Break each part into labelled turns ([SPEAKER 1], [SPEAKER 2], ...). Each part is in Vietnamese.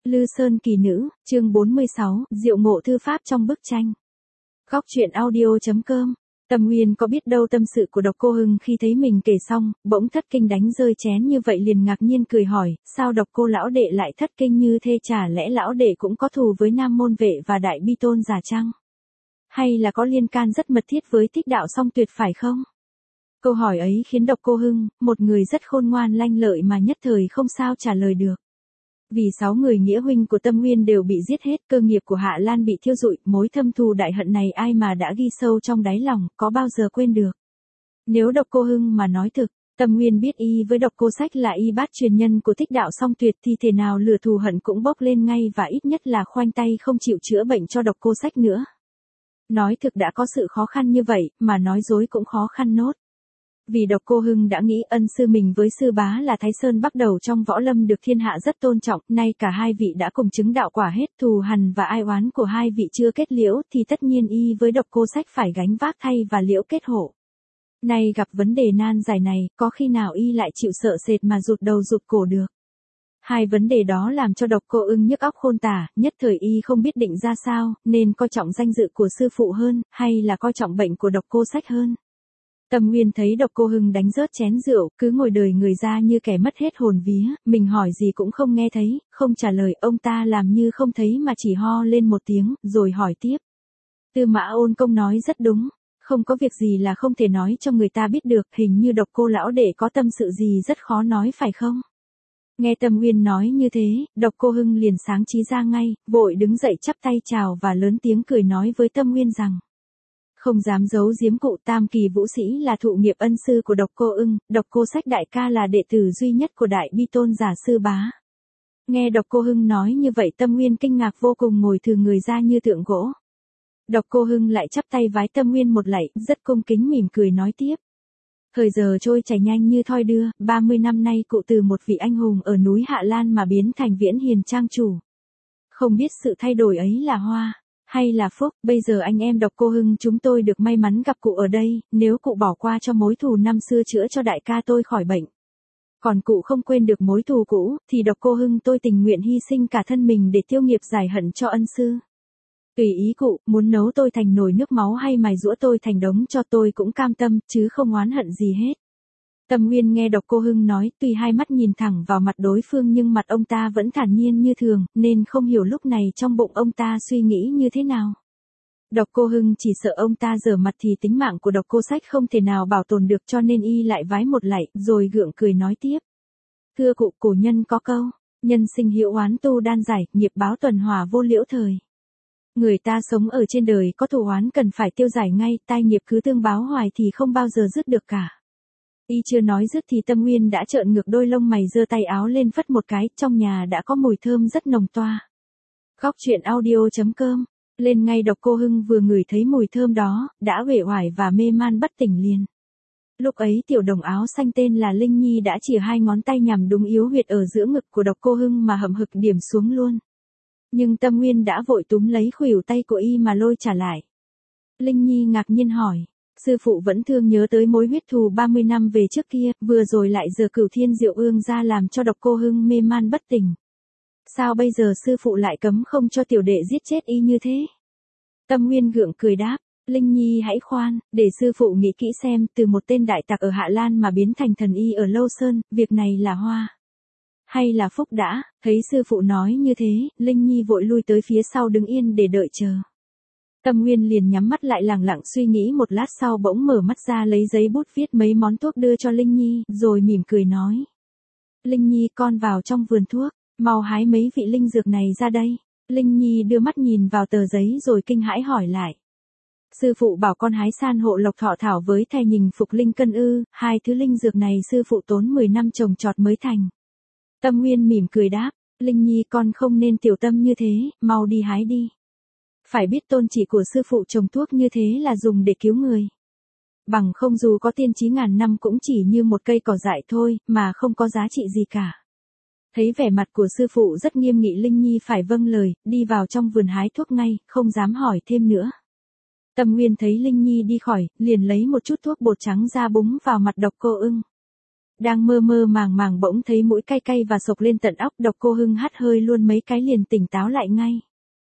[SPEAKER 1] Lư Sơn kỳ nữ, chương 46, diệu ngộ thư pháp trong bức tranh. Góc truyện audio.com. Tâm Nguyên có biết đâu tâm sự của Độc Cô Hưng khi thấy mình kể xong, bỗng thất kinh đánh rơi chén như vậy liền ngạc nhiên cười hỏi, sao Độc Cô lão đệ lại thất kinh như thế, chả lẽ lão đệ cũng có thù với Nam Môn Vệ và Đại Bi Tôn giả chăng? Hay là có liên can rất mật thiết với Thích Đạo Song Tuyệt phải không? Câu hỏi ấy khiến Độc Cô Hưng, một người rất khôn ngoan lanh lợi mà nhất thời không sao trả lời được. Vì 6 người nghĩa huynh của Tâm Nguyên đều bị giết hết, cơ nghiệp của Hạ Lan bị thiêu rụi, mối thâm thù đại hận này ai mà đã ghi sâu trong đáy lòng, có bao giờ quên được. Nếu Độc Cô Hưng mà nói thực, Tâm Nguyên biết y với Độc Cô Sách là y bát truyền nhân của Thích Đạo Song Tuyệt thì thể nào lửa thù hận cũng bốc lên ngay và ít nhất là khoanh tay không chịu chữa bệnh cho Độc Cô Sách nữa. Nói thực đã có sự khó khăn như vậy, mà nói dối cũng khó khăn nốt. Vì Độc Cô Hưng đã nghĩ ân sư mình với sư bá là Thái Sơn Bắc Đầu trong võ lâm được thiên hạ rất tôn trọng, nay cả hai vị đã cùng chứng đạo quả hết, thù hằn và ai oán của hai vị chưa kết liễu thì tất nhiên y với Độc Cô Sách phải gánh vác thay và liễu kết hộ. Nay gặp vấn đề nan giải này, có khi nào y lại chịu sợ sệt mà rụt đầu rụt cổ được. Hai vấn đề đó làm cho Độc Cô Hưng nhức óc khôn tả, nhất thời y không biết định ra sao, nên coi trọng danh dự của sư phụ hơn, hay là coi trọng bệnh của Độc Cô Sách hơn. Tâm Nguyên thấy Độc Cô Hưng đánh rớt chén rượu, cứ ngồi đời người ra như kẻ mất hết hồn vía, mình hỏi gì cũng không nghe thấy, không trả lời, ông ta làm như không thấy mà chỉ ho lên một tiếng, rồi hỏi tiếp. Tư Mã Ôn Công nói rất đúng, không có việc gì là không thể nói cho người ta biết được, hình như Độc Cô lão đệ có tâm sự gì rất khó nói phải không? Nghe Tâm Nguyên nói như thế, Độc Cô Hưng liền sáng trí ra ngay, vội đứng dậy chắp tay chào và lớn tiếng cười nói với Tâm Nguyên rằng. Không dám giấu giếm cụ, Tam Kỳ Vũ Sĩ là thụ nghiệp ân sư của Độc Cô Hưng, Độc Cô Sách đại ca là đệ tử duy nhất của Đại Bi Tôn giả sư bá. Nghe Độc Cô Hưng nói như vậy Tâm Nguyên kinh ngạc vô cùng, ngồi thừ người ra như tượng gỗ. Độc Cô Hưng lại chắp tay vái Tâm Nguyên một lạy, rất cung kính mỉm cười nói tiếp. Thời giờ trôi chảy nhanh như thoi đưa, 30 năm nay cụ từ một vị anh hùng ở núi Hạ Lan mà biến thành Viễn Hiền trang chủ. Không biết sự thay đổi ấy là hoa hay là phúc, bây giờ anh em Độc Cô Hưng chúng tôi được may mắn gặp cụ ở đây, nếu cụ bỏ qua cho mối thù năm xưa chữa cho đại ca tôi khỏi bệnh. Còn cụ không quên được mối thù cũ, thì Độc Cô Hưng tôi tình nguyện hy sinh cả thân mình để tiêu nghiệp giải hận cho ân sư. Tùy ý cụ, muốn nấu tôi thành nồi nước máu hay mài giũa tôi thành đống cho tôi cũng cam tâm, chứ không oán hận gì hết. Tâm Nguyên nghe Độc Cô Hưng nói, tuy hai mắt nhìn thẳng vào mặt đối phương nhưng mặt ông ta vẫn thản nhiên như thường, nên không hiểu lúc này trong bụng ông ta suy nghĩ như thế nào. Độc Cô Hưng chỉ sợ ông ta giở mặt thì tính mạng của Độc Cô Sách không thể nào bảo tồn được, cho nên y lại vái một lạy, rồi gượng cười nói tiếp. Thưa cụ, cổ nhân có câu, nhân sinh hữu oán tu đan giải, nghiệp báo tuần hòa vô liễu thời. Người ta sống ở trên đời có thù oán cần phải tiêu giải ngay, tai nghiệp cứ tương báo hoài thì không bao giờ dứt được cả. Y chưa nói dứt thì Tâm Nguyên đã trợn ngược đôi lông mày, giơ tay áo lên phất một cái, trong nhà đã có mùi thơm rất nồng toa. Góc truyện audio.com. Lên ngay. Độc Cô Hưng vừa ngửi thấy mùi thơm đó, đã uể oải và mê man bất tỉnh liền. Lúc ấy tiểu đồng áo xanh tên là Linh Nhi đã chìa hai ngón tay nhằm đúng yếu huyệt ở giữa ngực của Độc Cô Hưng mà hậm hực điểm xuống luôn. Nhưng Tâm Nguyên đã vội túm lấy khuỷu tay của y mà lôi trả lại. Linh Nhi ngạc nhiên hỏi. Sư phụ vẫn thương nhớ tới mối huyết thù 30 năm về trước kia, vừa rồi lại giờ Cửu Thiên Diệu Ương ra làm cho Độc Cô Hưng mê man bất tỉnh. Sao bây giờ sư phụ lại cấm không cho tiểu đệ giết chết y như thế? Tâm Nguyên gượng cười đáp, Linh Nhi hãy khoan, để sư phụ nghĩ kỹ xem, từ một tên đại tặc ở Hạ Lan mà biến thành thần y ở Lâu Sơn, việc này là hoa hay là phúc đã? Thấy sư phụ nói như thế, Linh Nhi vội lui tới phía sau đứng yên để đợi chờ. Tâm Nguyên liền nhắm mắt lại lẳng lặng suy nghĩ một lát sau bỗng mở mắt ra lấy giấy bút viết mấy món thuốc đưa cho Linh Nhi, rồi mỉm cười nói. Linh Nhi con vào trong vườn thuốc, mau hái mấy vị linh dược này ra đây. Linh Nhi đưa mắt nhìn vào tờ giấy rồi kinh hãi hỏi lại. Sư phụ bảo con hái san hộ lộc thọ thảo với thầy nhìn phục linh cân ư, hai thứ linh dược này sư phụ tốn 10 năm trồng trọt mới thành. Tâm Nguyên mỉm cười đáp, Linh Nhi con không nên tiểu tâm như thế, mau đi hái đi. Phải biết tôn chỉ của sư phụ trồng thuốc như thế là dùng để cứu người. Bằng không dù có tiên trí ngàn năm cũng chỉ như một cây cỏ dại thôi, mà không có giá trị gì cả. Thấy vẻ mặt của sư phụ rất nghiêm nghị, Linh Nhi phải vâng lời, đi vào trong vườn hái thuốc ngay, không dám hỏi thêm nữa. Tâm Nguyên thấy Linh Nhi đi khỏi, liền lấy một chút thuốc bột trắng ra búng vào mặt Độc Cô Hưng. Đang mơ mơ màng màng bỗng thấy mũi cay cay và sộc lên tận óc, Độc Cô Hưng hắt hơi luôn mấy cái liền tỉnh táo lại ngay.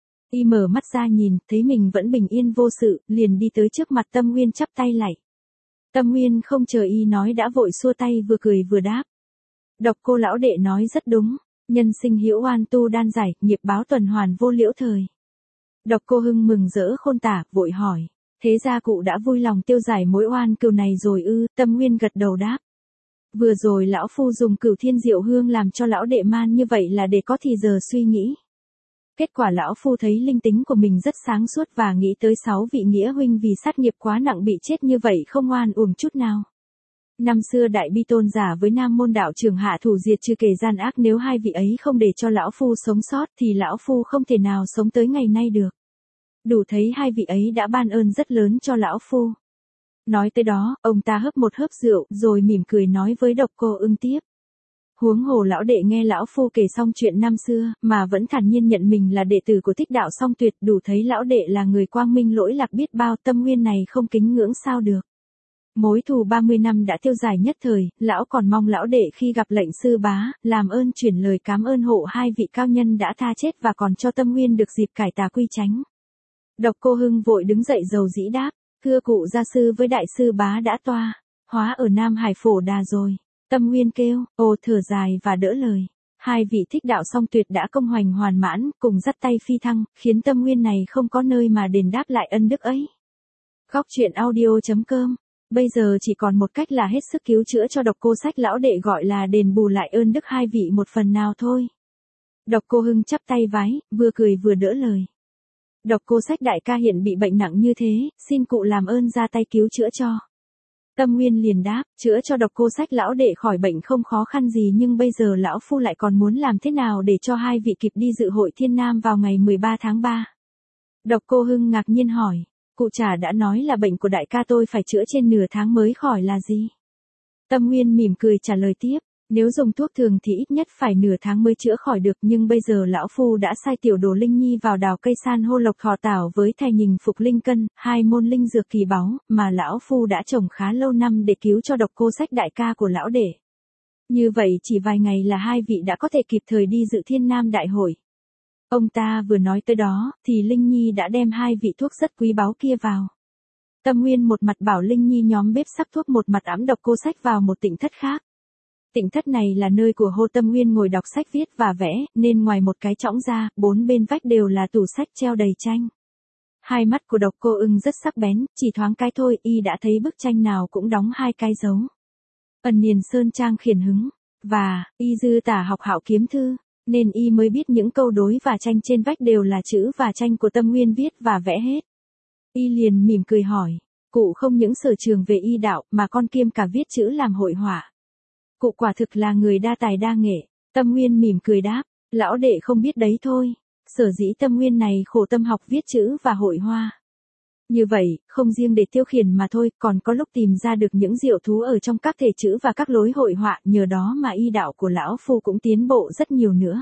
[SPEAKER 1] Y mở mắt ra nhìn, thấy mình vẫn bình yên vô sự, liền đi tới trước mặt Tâm Nguyên chắp tay lạy. Tâm Nguyên không chờ y nói đã vội xua tay vừa cười vừa đáp. Độc Cô lão đệ nói rất đúng, nhân sinh hữu oan tu đan giải, nghiệp báo tuần hoàn vô liễu thời. Độc Cô Hưng mừng rỡ khôn tả, vội hỏi, thế ra cụ đã vui lòng tiêu giải mối oan cừu này rồi ư? Tâm Nguyên gật đầu đáp. Vừa rồi lão phu dùng Cửu Thiên Diệu Hương làm cho lão đệ man như vậy là để có thì giờ suy nghĩ. Kết quả lão phu thấy linh tính của mình rất sáng suốt và nghĩ tới 6 vị nghĩa huynh vì sát nghiệp quá nặng bị chết như vậy không oan uổng chút nào. Năm xưa Đại Bi Tôn giả với Nam Môn đạo trưởng hạ thủ diệt trừ kẻ gian ác, nếu hai vị ấy không để cho lão phu sống sót thì lão phu không thể nào sống tới ngày nay được. Đủ thấy hai vị ấy đã ban ơn rất lớn cho lão phu. Nói tới đó, ông ta hớp một hớp rượu rồi mỉm cười nói với Độc Cô Ưng tiếp. Huống hồ lão đệ nghe lão phu kể xong chuyện năm xưa, mà vẫn thản nhiên nhận mình là đệ tử của Thích Đạo Song Tuyệt, đủ thấy lão đệ là người quang minh lỗi lạc biết bao, Tâm Nguyên này không kính ngưỡng sao được. Mối thù 30 năm đã tiêu giải nhất thời, lão còn mong lão đệ khi gặp lệnh sư bá, làm ơn chuyển lời cảm ơn hộ hai vị cao nhân đã tha chết và còn cho Tâm Nguyên được dịp cải tà quy chánh. Độc Cô Hưng vội đứng dậy dầu dĩ đáp, thưa cụ gia sư với đại sư bá đã toa, hóa ở Nam Hải Phổ Đà rồi. Tâm Nguyên kêu, ồ thở dài và đỡ lời. Hai vị Thích Đạo Song Tuyệt đã công hoành hoàn mãn, cùng dắt tay phi thăng, khiến Tâm Nguyên này không có nơi mà đền đáp lại ân đức ấy. Góc truyện audio.com. Bây giờ chỉ còn một cách là hết sức cứu chữa cho Độc Cô Sách lão đệ, gọi là đền bù lại ơn đức hai vị một phần nào thôi. Độc Cô Hưng chắp tay vái, vừa cười vừa đỡ lời. Độc Cô Sách đại ca hiện bị bệnh nặng như thế, xin cụ làm ơn ra tay cứu chữa cho. Tâm Nguyên liền đáp, chữa cho Độc Cô Sách lão đệ khỏi bệnh không khó khăn gì, nhưng bây giờ lão phu lại còn muốn làm thế nào để cho hai vị kịp đi dự hội Thiên Nam vào ngày 13 tháng 3. Độc Cô Hưng ngạc nhiên hỏi, cụ chả đã nói là bệnh của đại ca tôi phải chữa trên nửa tháng mới khỏi là gì? Tâm Nguyên mỉm cười trả lời tiếp, nếu dùng thuốc thường thì ít nhất phải nửa tháng mới chữa khỏi được, nhưng bây giờ lão phu đã sai tiểu đồ Linh Nhi vào đào cây san hô lộc thọ tảo với thầy nhình phục linh cân, hai môn linh dược kỳ báu mà lão phu đã trồng khá lâu năm để cứu cho Độc Cô Sách đại ca của lão đệ. Như vậy chỉ vài ngày là hai vị đã có thể kịp thời đi dự Thiên Nam đại hội. Ông ta vừa nói tới đó thì Linh Nhi đã đem hai vị thuốc rất quý báu kia vào. Tâm Nguyên một mặt bảo Linh Nhi nhóm bếp sắc thuốc, một mặt ẵm Độc Cô Sách vào một tịnh thất khác. Tịnh thất này là nơi của Hồ Tâm Nguyên ngồi đọc sách viết và vẽ, nên ngoài một cái chõng ra, bốn bên vách đều là tủ sách treo đầy tranh. Hai mắt của Độc Cô Ưng rất sắc bén, chỉ thoáng cái thôi y đã thấy bức tranh nào cũng đóng hai cái dấu. Ẩn Niền Sơn Trang Khiển Hứng, và y dư tả học Hạo Kiếm Thư, nên y mới biết những câu đối và tranh trên vách đều là chữ và tranh của Tâm Nguyên viết và vẽ hết. Y liền mỉm cười hỏi, cụ không những sở trường về y đạo mà con kiêm cả viết chữ làm hội họa. Cụ quả thực là người đa tài đa nghệ. Tâm Nguyên mỉm cười đáp, lão đệ không biết đấy thôi. Sở dĩ Tâm Nguyên này khổ tâm học viết chữ và hội hoa. Như vậy, không riêng để tiêu khiển mà thôi, còn có lúc tìm ra được những diệu thú ở trong các thể chữ và các lối hội họa, nhờ đó mà y đạo của lão phu cũng tiến bộ rất nhiều nữa.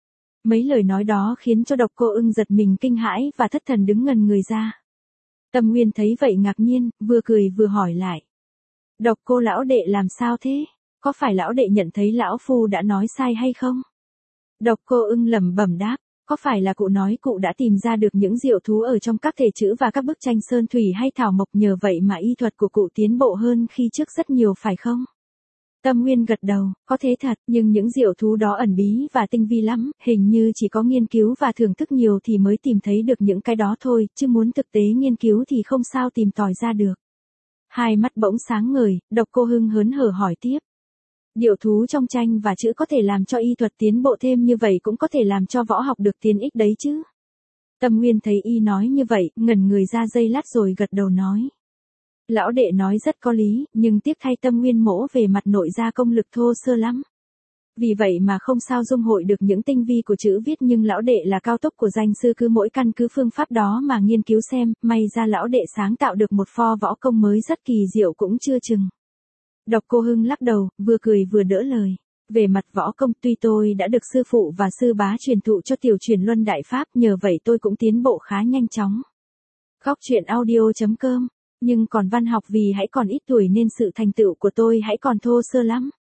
[SPEAKER 1] Mấy lời nói đó khiến cho Độc Cô Ưng giật mình kinh hãi và thất thần đứng ngần người ra. Tâm Nguyên thấy vậy ngạc nhiên, vừa cười vừa hỏi lại. Độc Cô lão đệ làm sao thế? Có phải lão đệ nhận thấy lão phu đã nói sai hay không? Độc Cô Ưng lẩm bẩm đáp, có phải là cụ nói cụ đã tìm ra được những diệu thú ở trong các thể chữ và các bức tranh sơn thủy hay thảo mộc, nhờ vậy mà y thuật của cụ tiến bộ hơn khi trước rất nhiều phải không? Tâm Nguyên gật đầu, có thế thật, nhưng những diệu thú đó ẩn bí và tinh vi lắm, hình như chỉ có nghiên cứu và thưởng thức nhiều thì mới tìm thấy được những cái đó thôi, chứ muốn thực tế nghiên cứu thì không sao tìm tòi ra được. Hai mắt bỗng sáng ngời, Độc Cô Hưng hớn hở hỏi tiếp. Điệu thú trong tranh và chữ có thể làm cho y thuật tiến bộ thêm, như vậy cũng có thể làm cho võ học được tiến ích đấy chứ? Tâm Nguyên thấy y nói như vậy, ngẩn người ra giây lát rồi gật đầu nói. Lão đệ nói rất có lý, nhưng tiếc thay Tâm Nguyên mỗ về mặt nội gia công lực thô sơ lắm. Vì vậy mà không sao dung hội được những tinh vi của chữ viết, nhưng lão đệ là cao tốc của danh sư, cứ mỗi căn cứ phương pháp đó mà nghiên cứu xem, may ra lão đệ sáng tạo được một pho võ công mới rất kỳ diệu cũng chưa chừng. Độc Cô Hưng lắc đầu, vừa cười vừa đỡ lời. Về mặt võ công tuy tôi đã được sư phụ và sư bá truyền thụ cho tiểu truyền luân đại pháp, nhờ vậy tôi cũng tiến bộ khá nhanh chóng. Góc truyện audio.com. Nhưng còn văn học vì hãy còn ít tuổi nên sự thành tựu của tôi hãy còn thô sơ lắm.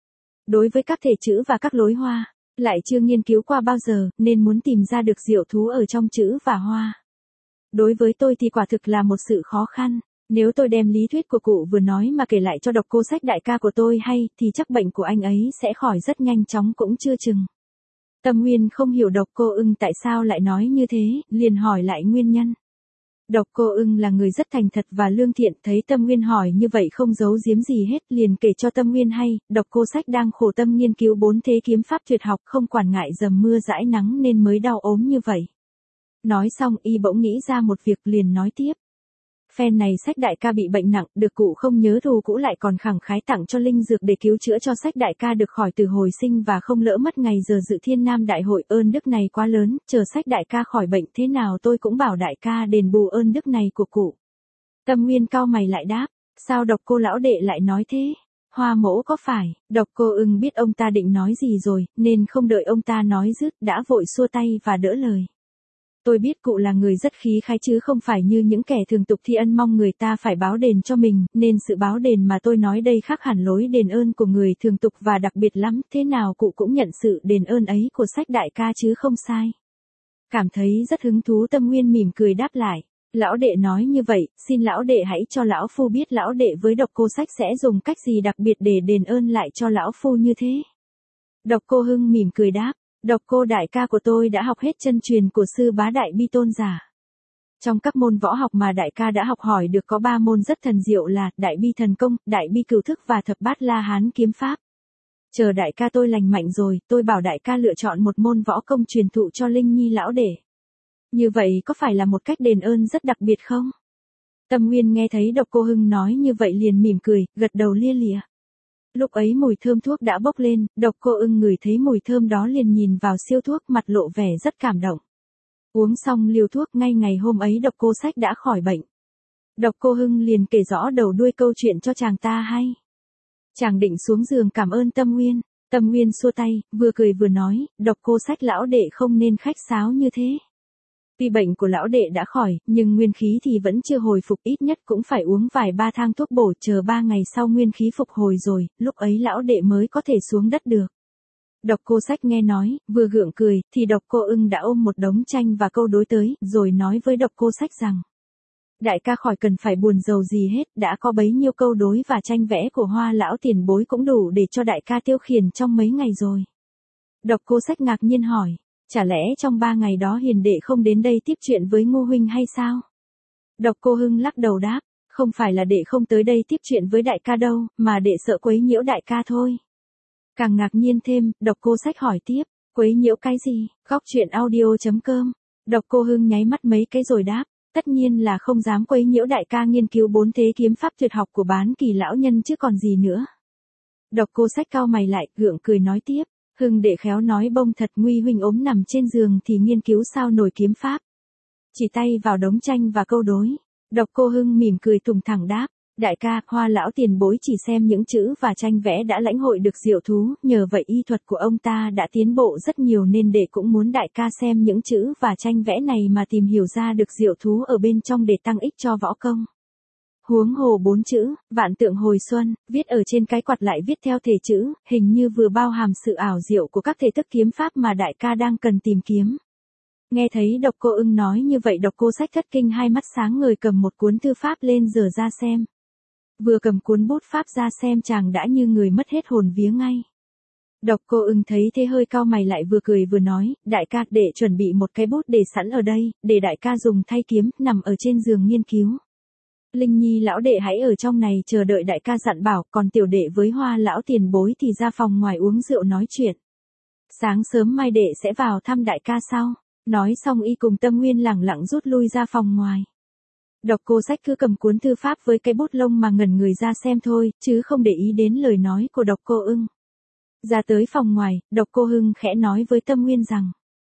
[SPEAKER 1] Đối với các thể chữ và các lối hoa, lại chưa nghiên cứu qua bao giờ, nên muốn tìm ra được diệu thú ở trong chữ và hoa. Đối với tôi thì quả thực là một sự khó khăn. Nếu tôi đem lý thuyết của cụ vừa nói mà kể lại cho độc cô sách đại ca của tôi hay, thì chắc bệnh của anh ấy sẽ khỏi rất nhanh chóng cũng chưa chừng. Tâm Nguyên không hiểu độc cô ưng tại sao lại nói như thế, liền hỏi lại nguyên nhân. Độc cô ưng là người rất thành thật và lương thiện, thấy Tâm Nguyên hỏi như vậy không giấu giếm gì hết, liền kể cho Tâm Nguyên hay, độc cô sách đang khổ tâm nghiên cứu 4 thế kiếm pháp tuyệt học, không quản ngại dầm mưa dãi nắng nên mới đau ốm như vậy. Nói xong y bỗng nghĩ ra một việc liền nói tiếp. Phen này sách đại ca bị bệnh nặng, được cụ không nhớ thù cũ lại còn khẳng khái tặng cho linh dược để cứu chữa cho sách đại ca được khỏi từ hồi sinh và không lỡ mất ngày giờ dự Thiên Nam đại hội, ơn đức này quá lớn, chờ sách đại ca khỏi bệnh thế nào tôi cũng bảo đại ca đền bù ơn đức này của cụ. Tâm Nguyên cau mày lại đáp, sao độc cô lão đệ lại nói thế? Hoa mẫu có phải? Độc cô ưng biết ông ta định nói gì rồi, nên không đợi ông ta nói dứt đã vội xua tay và đỡ lời. Tôi biết cụ là người rất khí khái chứ không phải như những kẻ thường tục thi ân mong người ta phải báo đền cho mình, nên sự báo đền mà tôi nói đây khác hẳn lối đền ơn của người thường tục và đặc biệt lắm, thế nào cụ cũng nhận sự đền ơn ấy của sách đại ca chứ không sai. Cảm thấy rất hứng thú, Tâm Nguyên mỉm cười đáp lại, lão đệ nói như vậy, xin lão đệ hãy cho lão phu biết lão đệ với độc cô sách sẽ dùng cách gì đặc biệt để đền ơn lại cho lão phu như thế. Độc cô Hưng mỉm cười đáp. Độc cô đại ca của tôi đã học hết chân truyền của sư bá Đại Bi Tôn giả. Trong các môn võ học mà đại ca đã học hỏi được có 3 môn rất thần diệu là Đại Bi Thần Công, Đại Bi Cửu Thức và Thập Bát La Hán Kiếm Pháp. Chờ đại ca tôi lành mạnh rồi, tôi bảo đại ca lựa chọn một môn võ công truyền thụ cho Linh Nhi lão đệ. Như vậy có phải là một cách đền ơn rất đặc biệt không? Tâm Nguyên nghe thấy độc cô Hưng nói như vậy liền mỉm cười, gật đầu lia lịa. Lúc ấy mùi thơm thuốc đã bốc lên, độc cô ưng ngửi thấy mùi thơm đó liền nhìn vào siêu thuốc, mặt lộ vẻ rất cảm động. Uống xong liều thuốc, ngay ngày hôm ấy độc cô sách đã khỏi bệnh. Độc cô Hưng liền kể rõ đầu đuôi câu chuyện cho chàng ta hay. Chàng định xuống giường cảm ơn Tâm Nguyên. Tâm Nguyên xua tay, vừa cười vừa nói, độc cô sách lão đệ không nên khách sáo như thế. Tuy bệnh của lão đệ đã khỏi, nhưng nguyên khí thì vẫn chưa hồi phục, ít nhất cũng phải uống vài 3 thang thuốc bổ, chờ 3 ngày sau nguyên khí phục hồi rồi, lúc ấy lão đệ mới có thể xuống đất được. Độc cô sách nghe nói, vừa gượng cười, thì độc cô ưng đã ôm một đống tranh và câu đối tới, rồi nói với độc cô sách rằng. Đại ca khỏi cần phải buồn rầu gì hết, đã có bấy nhiêu câu đối và tranh vẽ của Hoa lão tiền bối cũng đủ để cho đại ca tiêu khiển trong mấy ngày rồi. Độc cô sách ngạc nhiên hỏi. Chả lẽ trong 3 ngày đó hiền đệ không đến đây tiếp chuyện với Ngô huynh hay sao? Độc cô Hưng lắc đầu đáp, không phải là đệ không tới đây tiếp chuyện với đại ca đâu, mà đệ sợ quấy nhiễu đại ca thôi. Càng ngạc nhiên thêm, độc cô sách hỏi tiếp, quấy nhiễu cái gì? Góc truyện audio.com. Độc cô Hưng nháy mắt mấy cái rồi đáp, tất nhiên là không dám quấy nhiễu đại ca nghiên cứu 4 thế kiếm pháp tuyệt học của Bán Kỳ lão nhân chứ còn gì nữa. Độc cô sách cau mày lại, gượng cười nói tiếp. Hưng đệ khéo nói bông thật, Nguy huynh ốm nằm trên giường thì nghiên cứu sao nổi kiếm pháp. Chỉ tay vào đống tranh và câu đối. Độc cô Hưng mỉm cười tùng thẳng đáp, đại ca, Hoa lão tiền bối chỉ xem những chữ và tranh vẽ đã lãnh hội được diệu thú, nhờ vậy y thuật của ông ta đã tiến bộ rất nhiều nên đệ cũng muốn đại ca xem những chữ và tranh vẽ này mà tìm hiểu ra được diệu thú ở bên trong để tăng ích cho võ công. Huống hồ 4 chữ, vạn tượng hồi xuân, viết ở trên cái quạt lại viết theo thể chữ, hình như vừa bao hàm sự ảo diệu của các thể thức kiếm pháp mà đại ca đang cần tìm kiếm. Nghe thấy độc cô ưng nói như vậy độc cô sách thất kinh, hai mắt sáng ngời cầm một cuốn thư pháp lên dở ra xem. Vừa cầm cuốn bút pháp ra xem chàng đã như người mất hết hồn vía ngay. Độc cô ưng thấy thế hơi cau mày lại vừa cười vừa nói, đại ca đệ chuẩn bị một cái bút để sẵn ở đây, để đại ca dùng thay kiếm, nằm ở trên giường nghiên cứu. Linh Nhi lão đệ hãy ở trong này chờ đợi đại ca dặn bảo, còn tiểu đệ với Hoa lão tiền bối thì ra phòng ngoài uống rượu nói chuyện. Sáng sớm mai đệ sẽ vào thăm đại ca sau. Nói xong y cùng Tâm Nguyên lẳng lặng rút lui ra phòng ngoài. Độc cô sách cứ cầm cuốn thư pháp với cái bút lông mà ngẩn người ra xem thôi, chứ không để ý đến lời nói của độc cô ưng. Ra tới phòng ngoài, độc cô Hưng khẽ nói với Tâm Nguyên rằng.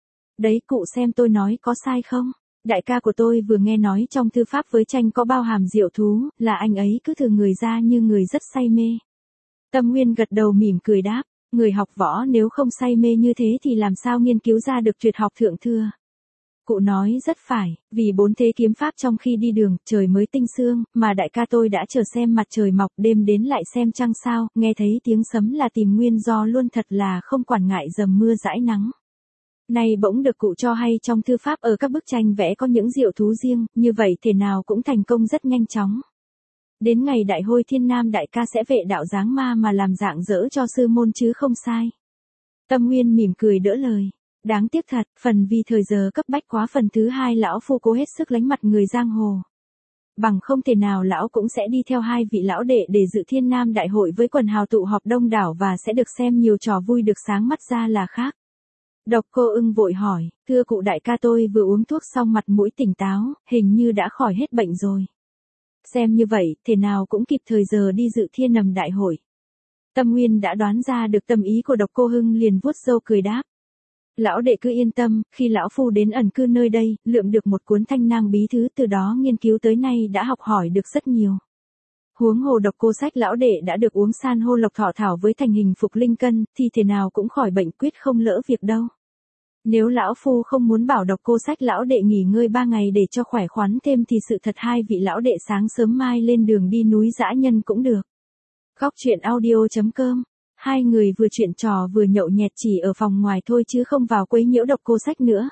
[SPEAKER 1] Đấy cụ xem tôi nói có sai không? Đại ca của tôi vừa nghe nói trong thư pháp với tranh có bao hàm diệu thú, là anh ấy cứ thử người ra như người rất say mê. Tâm Nguyên gật đầu mỉm cười đáp, người học võ nếu không say mê như thế thì làm sao nghiên cứu ra được tuyệt học thượng thừa. Cụ nói rất phải, vì 4 thế kiếm pháp trong khi đi đường, trời mới tinh sương, mà đại ca tôi đã chờ xem mặt trời mọc, đêm đến lại xem trăng sao, nghe thấy tiếng sấm là tìm nguyên do luôn, thật là không quản ngại dầm mưa dãi nắng. Nay bỗng được cụ cho hay trong thư pháp ở các bức tranh vẽ có những diệu thú riêng, như vậy thể nào cũng thành công rất nhanh chóng. Đến ngày đại hôi thiên nam đại ca sẽ vệ đạo dáng ma mà làm dạng dỡ cho sư môn chứ không sai. Tâm Nguyên mỉm cười đỡ lời. Đáng tiếc thật, phần vì thời giờ cấp bách quá, phần thứ hai lão phu cố hết sức lánh mặt người giang hồ. Bằng không thể nào lão cũng sẽ đi theo hai vị lão đệ để dự thiên nam đại hội với quần hào tụ họp đông đảo và sẽ được xem nhiều trò vui được sáng mắt ra là khác. Độc Cô Ưng vội hỏi, thưa cụ đại ca tôi vừa uống thuốc xong mặt mũi tỉnh táo, hình như đã khỏi hết bệnh rồi. Xem như vậy, thế nào cũng kịp thời giờ đi dự thiên nầm đại hội. Tâm Nguyên đã đoán ra được tâm ý của Độc Cô Hưng liền vuốt râu cười đáp. Lão đệ cứ yên tâm, khi lão phu đến ẩn cư nơi đây, lượm được một cuốn Thanh Nang bí thư, từ đó nghiên cứu tới nay đã học hỏi được rất nhiều. Huống hồ Độc Cô Sách lão đệ đã được uống san hô lộc thọ thảo với thành hình phục linh cân, thì thế nào cũng khỏi bệnh, quyết không lỡ việc đâu. Nếu lão phu không muốn bảo Độc Cô Sách lão đệ nghỉ ngơi 3 ngày để cho khỏe khoắn thêm thì sự thật hai vị lão đệ sáng sớm mai lên đường đi núi dã nhân cũng được. Góc truyện audio.com. Hai người vừa chuyện trò vừa nhậu nhẹt chỉ ở phòng ngoài thôi chứ không vào quấy nhiễu Độc Cô Sách nữa.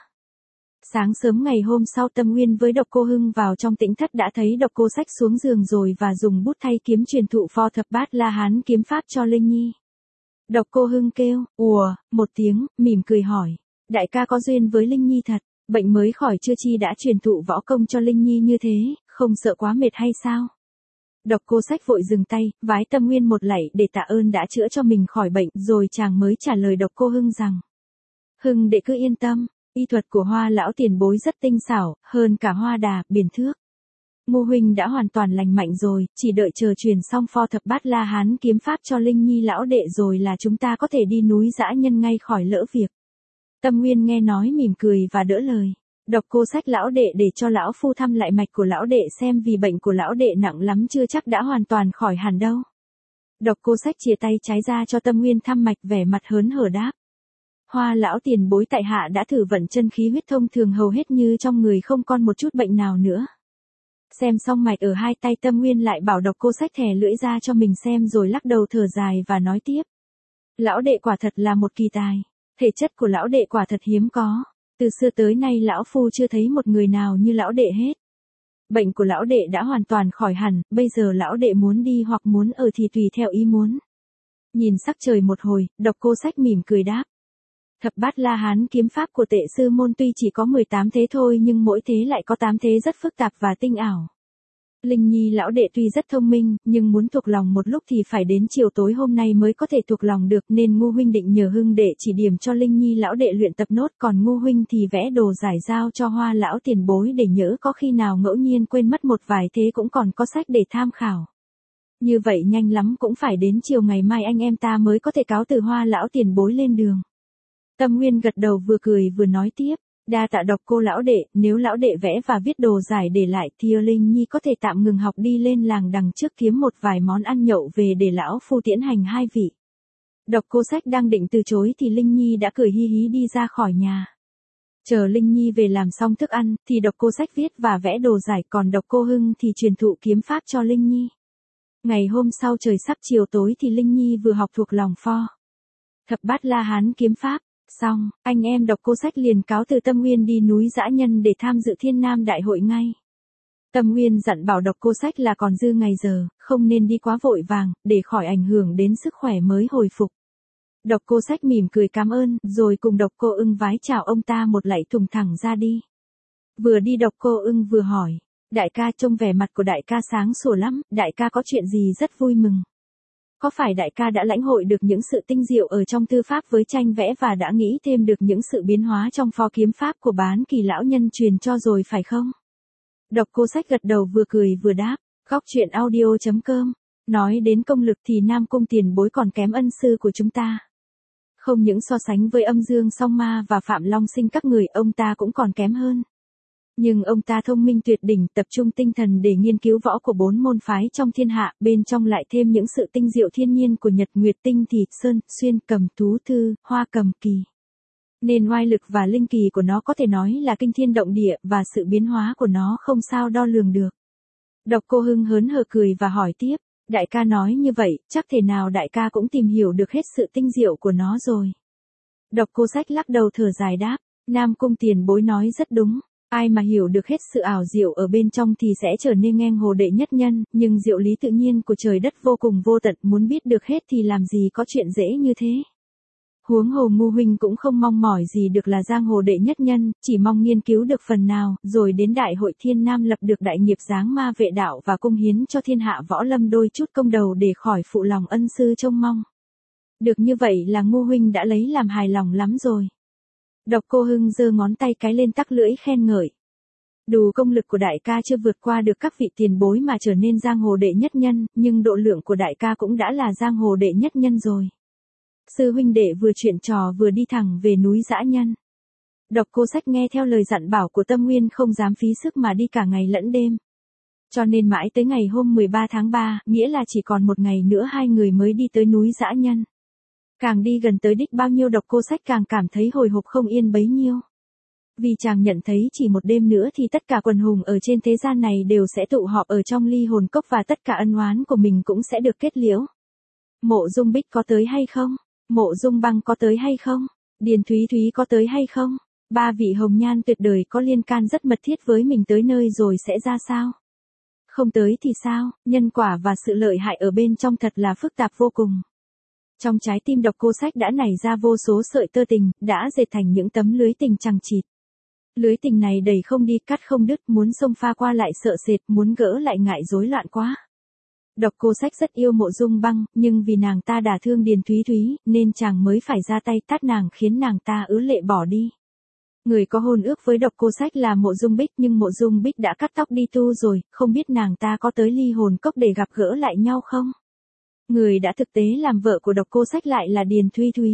[SPEAKER 1] Sáng sớm ngày hôm sau Tâm Nguyên với Độc Cô Hưng vào trong tĩnh thất đã thấy Độc Cô Sách xuống giường rồi và dùng bút thay kiếm truyền thụ pho thập bát La Hán kiếm pháp cho Linh Nhi. Độc Cô Hưng kêu, ùa, một tiếng, mỉm cười hỏi. Đại ca có duyên với Linh Nhi thật, bệnh mới khỏi chưa chi đã truyền thụ võ công cho Linh Nhi như thế, không sợ quá mệt hay sao? Độc Cô Sách vội dừng tay, vái Tâm Nguyên một lạy để tạ ơn đã chữa cho mình khỏi bệnh, rồi chàng mới trả lời Độc Cô Hưng rằng. Hưng đệ cứ yên tâm, y thuật của Hoa lão tiền bối rất tinh xảo, hơn cả Hoa đà, biển thước. Ngô huynh đã hoàn toàn lành mạnh rồi, chỉ đợi chờ truyền xong pho thập bát La Hán kiếm pháp cho Linh Nhi lão đệ rồi là chúng ta có thể đi núi dã nhân ngay khỏi lỡ việc. Tâm Nguyên nghe nói mỉm cười và đỡ lời. Độc Cô Sách lão đệ để cho lão phu thăm lại mạch của lão đệ xem, vì bệnh của lão đệ nặng lắm chưa chắc đã hoàn toàn khỏi hẳn đâu. Độc Cô Sách chìa tay trái ra cho Tâm Nguyên thăm mạch, vẻ mặt hớn hở đáp. Hoa lão tiền bối tại hạ đã thử vận chân khí huyết thông thường, hầu hết như trong người không còn một chút bệnh nào nữa. Xem xong mạch ở hai tay, Tâm Nguyên lại bảo Độc Cô Sách thè lưỡi ra cho mình xem rồi lắc đầu thở dài và nói tiếp. Lão đệ quả thật là một kỳ tài, thể chất của lão đệ quả thật hiếm có. Từ xưa tới nay lão phu chưa thấy một người nào như lão đệ hết. Bệnh của lão đệ đã hoàn toàn khỏi hẳn, bây giờ lão đệ muốn đi hoặc muốn ở thì tùy theo ý muốn. Nhìn sắc trời một hồi, Độc Cô Sách mỉm cười đáp. Thập bát La Hán kiếm pháp của Tệ sư môn tuy chỉ có 18 thế thôi nhưng mỗi thế lại có 8 thế rất phức tạp và tinh ảo. Linh Nhi lão đệ tuy rất thông minh, nhưng muốn thuộc lòng một lúc thì phải đến chiều tối hôm nay mới có thể thuộc lòng được, nên Ngô huynh định nhờ Hưng đệ chỉ điểm cho Linh Nhi lão đệ luyện tập nốt, còn Ngô huynh thì vẽ đồ giải giao cho Hoa lão tiền bối để nhỡ có khi nào ngẫu nhiên quên mất một vài thế cũng còn có sách để tham khảo. Như vậy nhanh lắm cũng phải đến chiều ngày mai anh em ta mới có thể cáo từ Hoa lão tiền bối lên đường. Tâm Nguyên gật đầu vừa cười vừa nói tiếp. Đa tạ Độc Cô lão đệ, nếu lão đệ vẽ và viết đồ giải để lại thì Linh Nhi có thể tạm ngừng học đi lên làng đằng trước kiếm một vài món ăn nhậu về để lão phu tiễn hành hai vị. Độc Cô Sách đang định từ chối thì Linh Nhi đã cười hi hí đi ra khỏi nhà. Chờ Linh Nhi về làm xong thức ăn thì Độc Cô Sách viết và vẽ đồ giải, còn Độc Cô Hưng thì truyền thụ kiếm pháp cho Linh Nhi. Ngày hôm sau trời sắp chiều tối thì Linh Nhi vừa học thuộc lòng pho thập bát La Hán kiếm pháp. Xong, anh em Độc Cô Sách liền cáo từ Tâm Nguyên đi núi dã nhân để tham dự Thiên Nam đại hội ngay. Tâm Nguyên dặn bảo Độc Cô Sách là còn dư ngày giờ, không nên đi quá vội vàng, để khỏi ảnh hưởng đến sức khỏe mới hồi phục. Độc Cô Sách mỉm cười cảm ơn, rồi cùng Độc Cô Ưng vái chào ông ta một lạy thùng thẳng ra đi. Vừa đi Độc Cô Ưng vừa hỏi, đại ca trông vẻ mặt của đại ca sáng sủa lắm, đại ca có chuyện gì rất vui mừng. Có phải đại ca đã lãnh hội được những sự tinh diệu ở trong thư pháp với tranh vẽ và đã nghĩ thêm được những sự biến hóa trong pho kiếm pháp của Bán Kỳ lão nhân truyền cho rồi phải không? Độc Cô Sách gật đầu vừa cười vừa đáp, góc truyện audio.com. Nói đến công lực thì Nam Cung tiền bối còn kém ân sư của chúng ta. Không những so sánh với Âm Dương Song Ma và Phạm Long Sinh các người, ông ta cũng còn kém hơn. Nhưng ông ta thông minh tuyệt đỉnh, tập trung tinh thần để nghiên cứu võ của 4 môn phái trong thiên hạ, bên trong lại thêm những sự tinh diệu thiên nhiên của Nhật Nguyệt Tinh Thị, Sơn, Xuyên, Cầm, Thú Thư, Hoa Cầm, Kỳ. Nên oai lực và linh kỳ của nó có thể nói là kinh thiên động địa và sự biến hóa của nó không sao đo lường được. Độc Cô Hưng hớn hở cười và hỏi tiếp, đại ca nói như vậy, chắc thể nào đại ca cũng tìm hiểu được hết sự tinh diệu của nó rồi. Độc Cô Sách lắc đầu thở dài đáp, Nam Cung tiền bối nói rất đúng. Ai mà hiểu được hết sự ảo diệu ở bên trong thì sẽ trở nên ngang hồ đệ nhất nhân, nhưng diệu lý tự nhiên của trời đất vô cùng vô tận, muốn biết được hết thì làm gì có chuyện dễ như thế. Huống hồ Ngu huynh cũng không mong mỏi gì được là giang hồ đệ nhất nhân, chỉ mong nghiên cứu được phần nào, rồi đến đại hội thiên nam lập được đại nghiệp giáng ma vệ đạo và cung hiến cho thiên hạ võ lâm đôi chút công đầu để khỏi phụ lòng ân sư trông mong. Được như vậy là Ngu huynh đã lấy làm hài lòng lắm rồi. Độc Cô Hưng giơ ngón tay cái lên tắc lưỡi khen ngợi. Đủ công lực của đại ca chưa vượt qua được các vị tiền bối mà trở nên giang hồ đệ nhất nhân, nhưng độ lượng của đại ca cũng đã là giang hồ đệ nhất nhân rồi. Sư huynh đệ vừa chuyện trò vừa đi thẳng về núi dã nhân. Độc Cô Sách nghe theo lời dặn bảo của Tâm Nguyên không dám phí sức mà đi cả ngày lẫn đêm. Cho nên mãi tới ngày hôm 13 tháng 3, nghĩa là chỉ còn một ngày nữa hai người mới đi tới núi dã nhân. Càng đi gần tới đích bao nhiêu Độc Cô Sách càng cảm thấy hồi hộp không yên bấy nhiêu. Vì chàng nhận thấy chỉ một đêm nữa thì tất cả quần hùng ở trên thế gian này đều sẽ tụ họp ở trong ly hồn cốc và tất cả ân oán của mình cũng sẽ được kết liễu. Mộ Dung Bích có tới hay không? Mộ Dung Băng có tới hay không? Điền Thúy Thúy có tới hay không? Ba vị hồng nhan tuyệt đời có liên can rất mật thiết với mình tới nơi rồi sẽ ra sao? Không tới thì sao? Nhân quả và sự lợi hại ở bên trong thật là phức tạp vô cùng. Trong trái tim Độc Cô Sách đã nảy ra vô số sợi tơ tình, đã dệt thành những tấm lưới tình chằng chịt. Lưới tình này đầy không đi cắt không đứt, muốn xông pha qua lại sợ sệt, muốn gỡ lại ngại rối loạn quá. Độc Cô Sách rất yêu Mộ Dung Băng, nhưng vì nàng ta đả thương Điền Thúy Thúy, nên chàng mới phải ra tay tát nàng khiến nàng ta ứ lệ bỏ đi. Người có hôn ước với Độc Cô Sách là Mộ Dung Bích, nhưng Mộ Dung Bích đã cắt tóc đi tu rồi, không biết nàng ta có tới ly hồn cốc để gặp gỡ lại nhau không? Người đã thực tế làm vợ của Độc Cô Sách lại là Điền Thúy Thúy.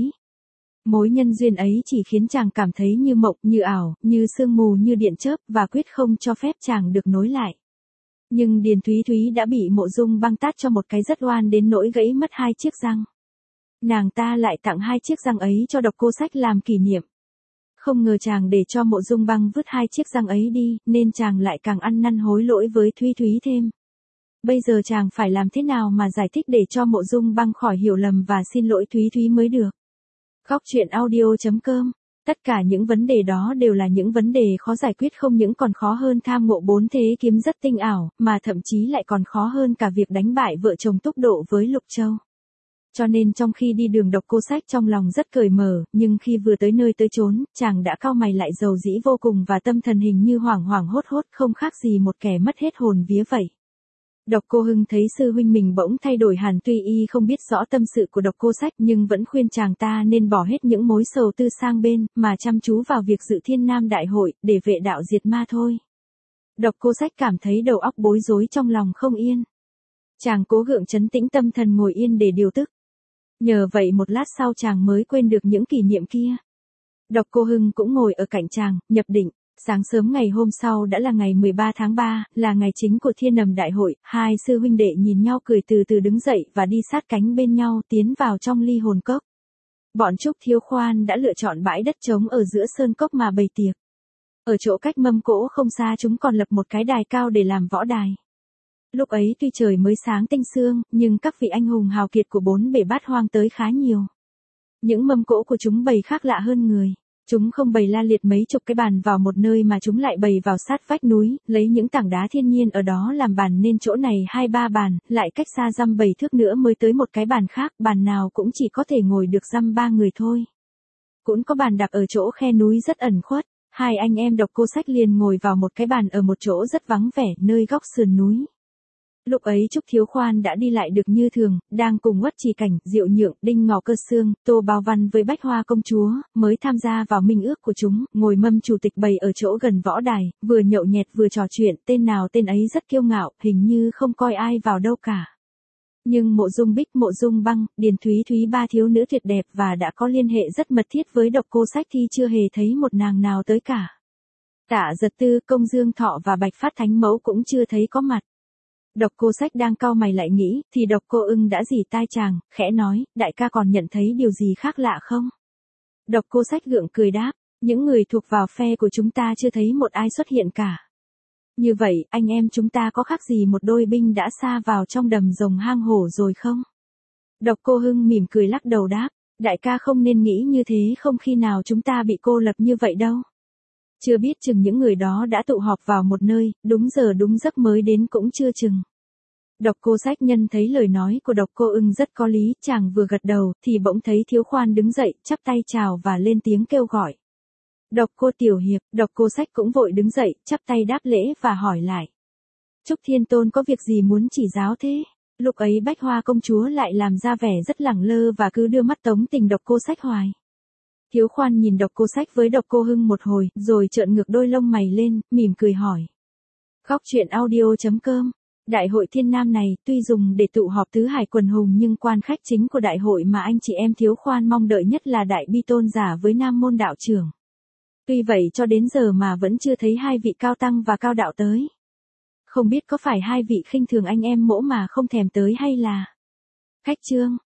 [SPEAKER 1] Mối nhân duyên ấy chỉ khiến chàng cảm thấy như mộng, như ảo, như sương mù, như điện chớp và quyết không cho phép chàng được nối lại. Nhưng Điền Thúy Thúy đã bị Mộ Dung Băng tát cho một cái rất oan đến nỗi gãy mất 2 chiếc răng. Nàng ta lại tặng 2 chiếc răng ấy cho Độc Cô Sách làm kỷ niệm. Không ngờ chàng để cho Mộ Dung Băng vứt 2 chiếc răng ấy đi, nên chàng lại càng ăn năn hối lỗi với Thúy Thúy thêm. Bây giờ chàng phải làm thế nào mà giải thích để cho Mộ Dung Băng khỏi hiểu lầm và xin lỗi Thúy Thúy mới được. Góc truyện audio.com. Tất cả những vấn đề đó đều là những vấn đề khó giải quyết, không những còn khó hơn tham ngộ 4 thế kiếm rất tinh ảo, mà thậm chí lại còn khó hơn cả việc đánh bại vợ chồng Túc Độ với Lục Châu. Cho nên trong khi đi đường Độc Cô Sách trong lòng rất cởi mở, nhưng khi vừa tới nơi tới chốn, chàng đã cau mày lại rầu rĩ vô cùng và tâm thần hình như hoảng hoảng hốt hốt, không khác gì một kẻ mất hết hồn vía vậy. Độc Cô Hưng thấy sư huynh mình bỗng thay đổi hẳn, tuy y không biết rõ tâm sự của Độc Cô Sách nhưng vẫn khuyên chàng ta nên bỏ hết những mối sầu tư sang bên, mà chăm chú vào việc dự Thiên Nam Đại Hội, để vệ đạo diệt ma thôi. Độc Cô Sách cảm thấy đầu óc bối rối, trong lòng không yên. Chàng cố gượng trấn tĩnh tâm thần ngồi yên để điều tức. Nhờ vậy một lát sau chàng mới quên được những kỷ niệm kia. Độc Cô Hưng cũng ngồi ở cạnh chàng, nhập định. Sáng sớm ngày hôm sau đã là ngày 13 tháng 3, là ngày chính của Thiên Nầm Đại Hội, hai sư huynh đệ nhìn nhau cười từ từ đứng dậy và đi sát cánh bên nhau tiến vào trong ly hồn cốc. Bọn Trúc Thiếu Khoan đã lựa chọn bãi đất trống ở giữa sơn cốc mà bày tiệc. Ở chỗ cách mâm cỗ không xa chúng còn lập một cái đài cao để làm võ đài. Lúc ấy tuy trời mới sáng tinh sương, nhưng các vị anh hùng hào kiệt của 4 bể bát hoang tới khá nhiều. Những mâm cỗ của chúng bày khác lạ hơn người. Chúng không bày la liệt mấy chục cái bàn vào một nơi mà chúng lại bày vào sát vách núi, lấy những tảng đá thiên nhiên ở đó làm bàn, nên chỗ này 2-3 bàn, lại cách xa dăm 7 thước nữa mới tới một cái bàn khác, bàn nào cũng chỉ có thể ngồi được dăm 3 người thôi. Cũng có bàn đặt ở chỗ khe núi rất ẩn khuất, hai anh em Độc Cô Sách liền ngồi vào một cái bàn ở một chỗ rất vắng vẻ, nơi góc sườn núi. Lúc ấy Trúc Thiếu Khoan đã đi lại được như thường, đang cùng Uất Trì Cảnh, Diệu Nhượng, Đinh Ngọ Cơ Xương, Tô Bao Văn với Bách Hoa Công Chúa, mới tham gia vào minh ước của chúng, ngồi mâm chủ tịch bày ở chỗ gần võ đài, vừa nhậu nhẹt vừa trò chuyện, tên nào tên ấy rất kiêu ngạo, hình như không coi ai vào đâu cả. Nhưng Mộ Dung Bích, Mộ Dung Băng, Điền Thúy Thúy, ba thiếu nữ tuyệt đẹp và đã có liên hệ rất mật thiết với Độc Cô Sách thì chưa hề thấy một nàng nào tới cả. Tạ Giật Tư, Công Dương Thọ và Bạch Phát Thánh Mẫu cũng chưa thấy có mặt. Độc Cô Sách đang cau mày lại nghĩ, thì Độc Cô Ưng đã rỉ tai chàng, khẽ nói, đại ca còn nhận thấy điều gì khác lạ không? Độc Cô Sách gượng cười đáp, những người thuộc vào phe của chúng ta chưa thấy một ai xuất hiện cả. Như vậy, anh em chúng ta có khác gì một đôi binh đã sa vào trong đầm rồng hang hổ rồi không? Độc Cô Hưng mỉm cười lắc đầu đáp, đại ca không nên nghĩ như thế, không khi nào chúng ta bị cô lập như vậy đâu. Chưa biết chừng những người đó đã tụ họp vào một nơi, đúng giờ đúng giấc mới đến cũng chưa chừng. Độc Cô Sách Nhân thấy lời nói của Độc Cô Ưng rất có lý, chàng vừa gật đầu thì bỗng thấy Thiếu Khoan đứng dậy, chắp tay chào và lên tiếng kêu gọi. Độc Cô tiểu hiệp, Độc Cô Sách cũng vội đứng dậy, chắp tay đáp lễ và hỏi lại. Trúc Thiên Tôn có việc gì muốn chỉ giáo thế? Lúc ấy Bách Hoa công chúa lại làm ra vẻ rất lẳng lơ và cứ đưa mắt tống tình Độc Cô Sách hoài. Thiếu Khoan nhìn Độc Cô Sách với Độc Cô Hưng một hồi, rồi trợn ngược đôi lông mày lên, mỉm cười hỏi. Góc truyện audio.com. Đại hội Thiên Nam này tuy dùng để tụ họp tứ hải quần hùng, nhưng quan khách chính của đại hội mà anh chị em Thiếu Khoan mong đợi nhất là Đại Bi Tôn giả với Nam môn đạo trưởng. Tuy vậy cho đến giờ mà vẫn chưa thấy hai vị cao tăng và cao đạo tới. Không biết có phải hai vị khinh thường anh em Mỗ mà không thèm tới hay là khách trương.